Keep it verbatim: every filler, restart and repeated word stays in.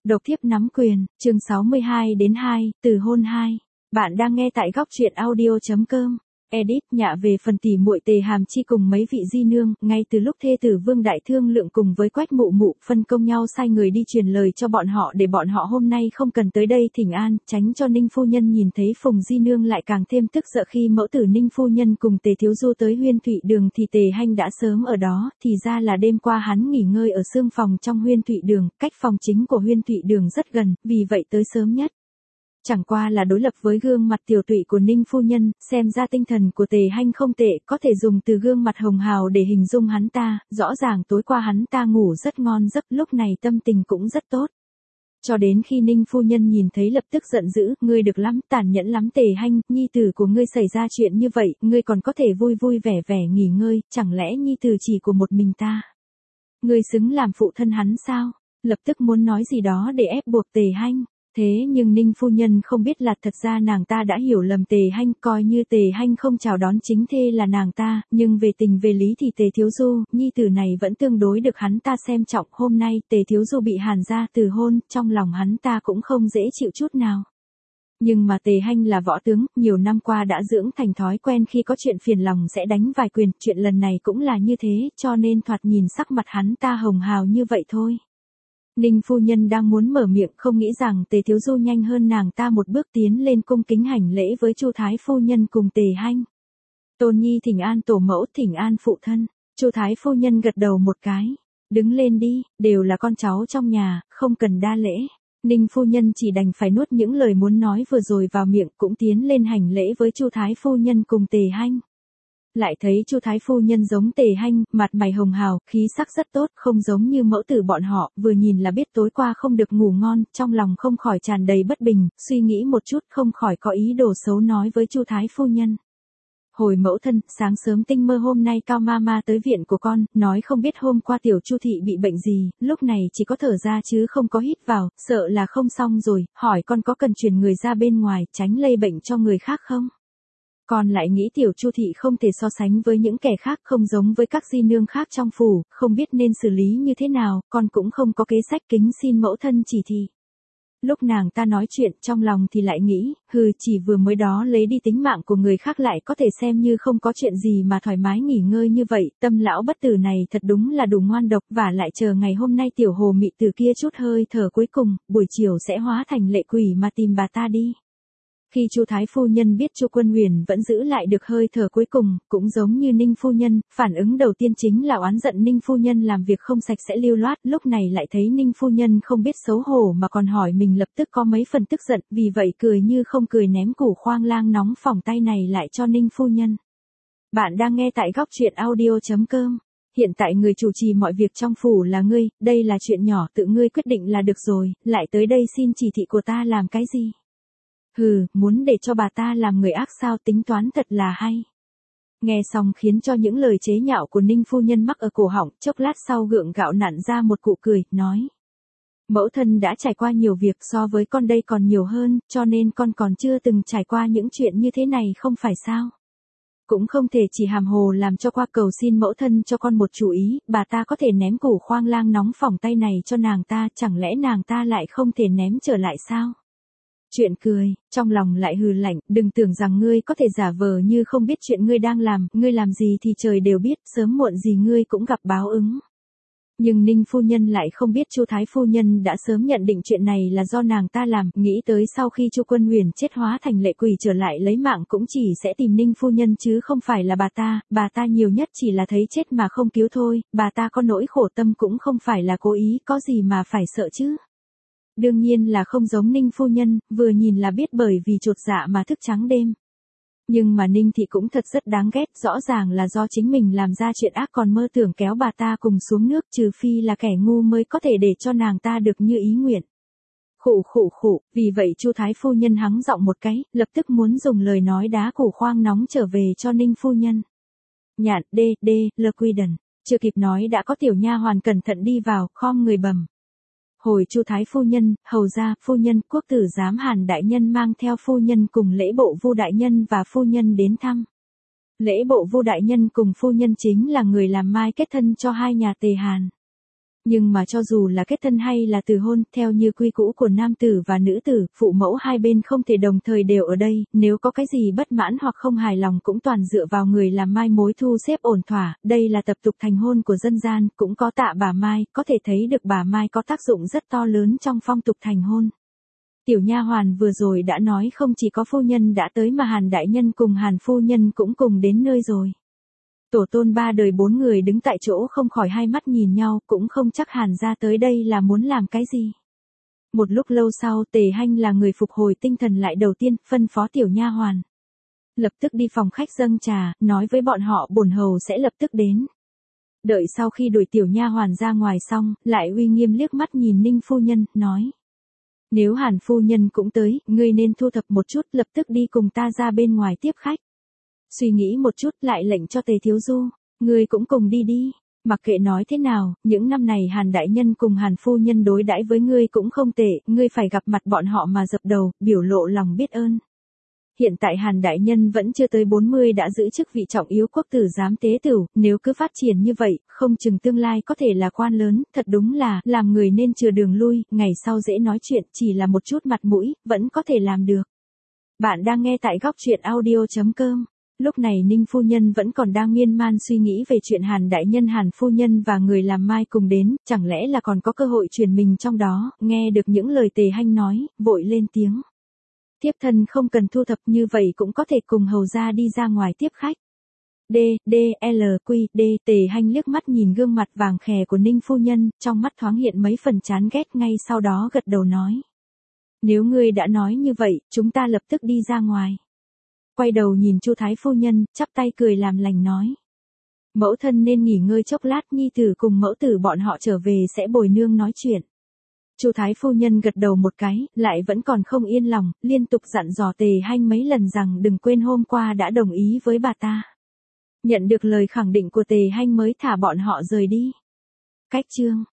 Độc thiếp nắm quyền, chương sáu mươi hai đến hai, từ hôn hai. Bạn đang nghe tại góc truyện audio.com. Edit nhạ về phần tỉ muội Tề Hàm Chi cùng mấy vị di nương, ngay từ lúc thê tử Vương Đại Thương Lượng cùng với Quách Mụ Mụ phân công nhau sai người đi truyền lời cho bọn họ để bọn họ hôm nay không cần tới đây thỉnh an, tránh cho Ninh phu nhân nhìn thấy Phùng di nương lại càng thêm tức giận. Khi mẫu tử Ninh phu nhân cùng Tề Thiếu Du tới Huyên Thụy Đường thì Tề Hanh đã sớm ở đó, thì ra là đêm qua hắn nghỉ ngơi ở xương phòng trong Huyên Thụy Đường, cách phòng chính của Huyên Thụy Đường rất gần, vì vậy tới sớm nhất. Chẳng qua là đối lập với gương mặt tiểu tụy của Ninh phu nhân, xem ra tinh thần của Tề Hanh không tệ, có thể dùng từ gương mặt hồng hào để hình dung hắn ta, rõ ràng tối qua hắn ta ngủ rất ngon giấc, lúc này tâm tình cũng rất tốt. Cho đến khi Ninh phu nhân nhìn thấy lập tức giận dữ, ngươi được lắm, tàn nhẫn lắm Tề Hanh, nhi tử của ngươi xảy ra chuyện như vậy, ngươi còn có thể vui vui vẻ vẻ nghỉ ngơi, chẳng lẽ nhi tử chỉ của một mình ta? Ngươi xứng làm phụ thân hắn sao? Lập tức muốn nói gì đó để ép buộc Tề Hanh. Thế nhưng Ninh phu nhân không biết là thật ra nàng ta đã hiểu lầm Tề Hanh, coi như Tề Hanh không chào đón chính thê là nàng ta, nhưng về tình về lý thì Tề Thiếu Du, nhi tử này vẫn tương đối được hắn ta xem trọng. Hôm nay Tề Thiếu Du bị Hàn gia từ hôn, trong lòng hắn ta cũng không dễ chịu chút nào. Nhưng mà Tề Hanh là võ tướng, nhiều năm qua đã dưỡng thành thói quen khi có chuyện phiền lòng sẽ đánh vài quyền, chuyện lần này cũng là như thế, cho nên thoạt nhìn sắc mặt hắn ta hồng hào như vậy thôi. Ninh phu nhân đang muốn mở miệng, không nghĩ rằng Tề Thiếu Du nhanh hơn nàng ta một bước tiến lên cung kính hành lễ với Chu Thái phu nhân cùng Tề Hanh. Tôn nhi thỉnh an tổ mẫu, thỉnh an phụ thân. Chu Thái phu nhân gật đầu một cái. Đứng lên đi, đều là con cháu trong nhà, không cần đa lễ. Ninh phu nhân chỉ đành phải nuốt những lời muốn nói vừa rồi vào miệng, cũng tiến lên hành lễ với Chu Thái phu nhân cùng Tề Hanh. Lại thấy Chu Thái phu nhân giống Tề Hanh, mặt mày hồng hào, khí sắc rất tốt, không giống như mẫu tử bọn họ, vừa nhìn là biết tối qua không được ngủ ngon, trong lòng không khỏi tràn đầy bất bình, suy nghĩ một chút không khỏi có ý đồ xấu nói với Chu Thái phu nhân. Hồi mẫu thân, sáng sớm tinh mơ hôm nay Cao ma ma tới viện của con, nói không biết hôm qua tiểu Chu thị bị bệnh gì, lúc này chỉ có thở ra chứ không có hít vào, sợ là không xong rồi, hỏi con có cần chuyển người ra bên ngoài, tránh lây bệnh cho người khác không? Con lại nghĩ tiểu Chu thị không thể so sánh với những kẻ khác, không giống với các di nương khác trong phủ, không biết nên xử lý như thế nào, con cũng không có kế sách, kính xin mẫu thân chỉ thị. Lúc nàng ta nói chuyện trong lòng thì lại nghĩ, hừ, chỉ vừa mới đó lấy đi tính mạng của người khác lại có thể xem như không có chuyện gì mà thoải mái nghỉ ngơi như vậy, tâm lão bất tử này thật đúng là đủ ngoan độc, và lại chờ ngày hôm nay tiểu hồ mị từ kia chút hơi thở cuối cùng, buổi chiều sẽ hóa thành lệ quỷ mà tìm bà ta đi. Khi Chu Thái phu nhân biết Chu Quân Huyền vẫn giữ lại được hơi thở cuối cùng, cũng giống như Ninh phu nhân, phản ứng đầu tiên chính là oán giận Ninh phu nhân làm việc không sạch sẽ lưu loát, lúc này lại thấy Ninh phu nhân không biết xấu hổ mà còn hỏi mình, lập tức có mấy phần tức giận, vì vậy cười như không cười ném củ khoang lang nóng phỏng tay này lại cho Ninh phu nhân. Bạn đang nghe tại góc truyện audio.com. Hiện tại người chủ trì mọi việc trong phủ là ngươi, đây là chuyện nhỏ tự ngươi quyết định là được rồi, lại tới đây xin chỉ thị của ta làm cái gì? Hừ, muốn để cho bà ta làm người ác sao, tính toán thật là hay. Nghe xong khiến cho những lời chế nhạo của Ninh phu nhân mắc ở cổ họng, chốc lát sau gượng gạo nặn ra một cụ cười, nói. Mẫu thân đã trải qua nhiều việc so với con đây còn nhiều hơn, cho nên con còn chưa từng trải qua những chuyện như thế này không phải sao. Cũng không thể chỉ hàm hồ làm cho qua, cầu xin mẫu thân cho con một chủ ý, bà ta có thể ném củ khoang lang nóng phỏng tay này cho nàng ta, chẳng lẽ nàng ta lại không thể ném trở lại sao? Chuyện cười, trong lòng lại hừ lạnh, đừng tưởng rằng ngươi có thể giả vờ như không biết chuyện ngươi đang làm, ngươi làm gì thì trời đều biết, sớm muộn gì ngươi cũng gặp báo ứng. Nhưng Ninh phu nhân lại không biết Chu Thái phu nhân đã sớm nhận định chuyện này là do nàng ta làm, nghĩ tới sau khi Chu Quân Huyền chết hóa thành lệ quỷ trở lại lấy mạng cũng chỉ sẽ tìm Ninh phu nhân chứ không phải là bà ta, bà ta nhiều nhất chỉ là thấy chết mà không cứu thôi, bà ta có nỗi khổ tâm cũng không phải là cố ý, có gì mà phải sợ chứ. Đương nhiên là không giống Ninh phu nhân, vừa nhìn là biết bởi vì chột dạ mà thức trắng đêm. Nhưng mà Ninh thị cũng thật rất đáng ghét, rõ ràng là do chính mình làm ra chuyện ác còn mơ tưởng kéo bà ta cùng xuống nước, trừ phi là kẻ ngu mới có thể để cho nàng ta được như ý nguyện. Khụ khụ khụ, vì vậy Chu Thái phu nhân hắng giọng một cái, lập tức muốn dùng lời nói đá củ khoang nóng trở về cho Ninh phu nhân. Nhạn, đê, đê, lơ quy đần, chưa kịp nói đã có tiểu nha hoàn cẩn thận đi vào, khom người bẩm. Hồi Chu Thái phu nhân, hầu gia, phu nhân, quốc tử giám Hàn đại nhân mang theo phu nhân cùng lễ bộ Vu đại nhân và phu nhân đến thăm. Lễ bộ Vu đại nhân cùng phu nhân chính là người làm mai kết thân cho hai nhà Tề Hàn. Nhưng mà cho dù là kết thân hay là từ hôn, theo như quy cũ của nam tử và nữ tử, phụ mẫu hai bên không thể đồng thời đều ở đây, nếu có cái gì bất mãn hoặc không hài lòng cũng toàn dựa vào người làm mai mối thu xếp ổn thỏa, đây là tập tục thành hôn của dân gian, cũng có tạ bà mai, có thể thấy được bà mai có tác dụng rất to lớn trong phong tục thành hôn. Tiểu nha hoàn vừa rồi đã nói không chỉ có phu nhân đã tới mà Hàn đại nhân cùng Hàn phu nhân cũng cùng đến nơi rồi. Tổ tôn ba đời bốn người đứng tại chỗ không khỏi hai mắt nhìn nhau, cũng không chắc Hàn gia tới đây là muốn làm cái gì. Một lúc lâu sau, Tề Hanh là người phục hồi tinh thần lại đầu tiên, phân phó tiểu nha hoàn. Lập tức đi phòng khách dâng trà, nói với bọn họ bổn hầu sẽ lập tức đến. Đợi sau khi đuổi tiểu nha hoàn ra ngoài xong, lại uy nghiêm liếc mắt nhìn Ninh phu nhân, nói. Nếu Hàn phu nhân cũng tới, ngươi nên thu thập một chút, lập tức đi cùng ta ra bên ngoài tiếp khách. Suy nghĩ một chút lại lệnh cho Tề Thiếu Du, ngươi cũng cùng đi đi, mặc kệ nói thế nào, những năm này Hàn đại nhân cùng Hàn phu nhân đối đãi với ngươi cũng không tệ, ngươi phải gặp mặt bọn họ mà dập đầu, biểu lộ lòng biết ơn. Hiện tại Hàn đại nhân vẫn chưa tới bốn mươi đã giữ chức vị trọng yếu quốc tử giám tế tửu, nếu cứ phát triển như vậy, không chừng tương lai có thể là quan lớn, thật đúng là, làm người nên chừa đường lui, ngày sau dễ nói chuyện, chỉ là một chút mặt mũi, vẫn có thể làm được. Bạn đang nghe tại góc truyện audio chấm com. Lúc này Ninh phu nhân vẫn còn đang miên man suy nghĩ về chuyện Hàn đại nhân Hàn phu nhân và người làm mai cùng đến, chẳng lẽ là còn có cơ hội truyền mình trong đó, nghe được những lời Tề Hanh nói, vội lên tiếng. Thiếp thân không cần thu thập như vậy cũng có thể cùng hầu ra đi ra ngoài tiếp khách. D, D, L, Q, D, Tề Hanh liếc mắt nhìn gương mặt vàng khè của Ninh phu nhân, trong mắt thoáng hiện mấy phần chán ghét ngay sau đó gật đầu nói. Nếu ngươi đã nói như vậy, chúng ta lập tức đi ra ngoài. Quay đầu nhìn Chu Thái phu nhân, chắp tay cười làm lành nói. Mẫu thân nên nghỉ ngơi chốc lát, nhi tử cùng mẫu tử bọn họ trở về sẽ bồi nương nói chuyện. Chu Thái phu nhân gật đầu một cái, lại vẫn còn không yên lòng, liên tục dặn dò Tề Hanh mấy lần rằng đừng quên hôm qua đã đồng ý với bà ta. Nhận được lời khẳng định của Tề Hanh mới thả bọn họ rời đi. Cách chương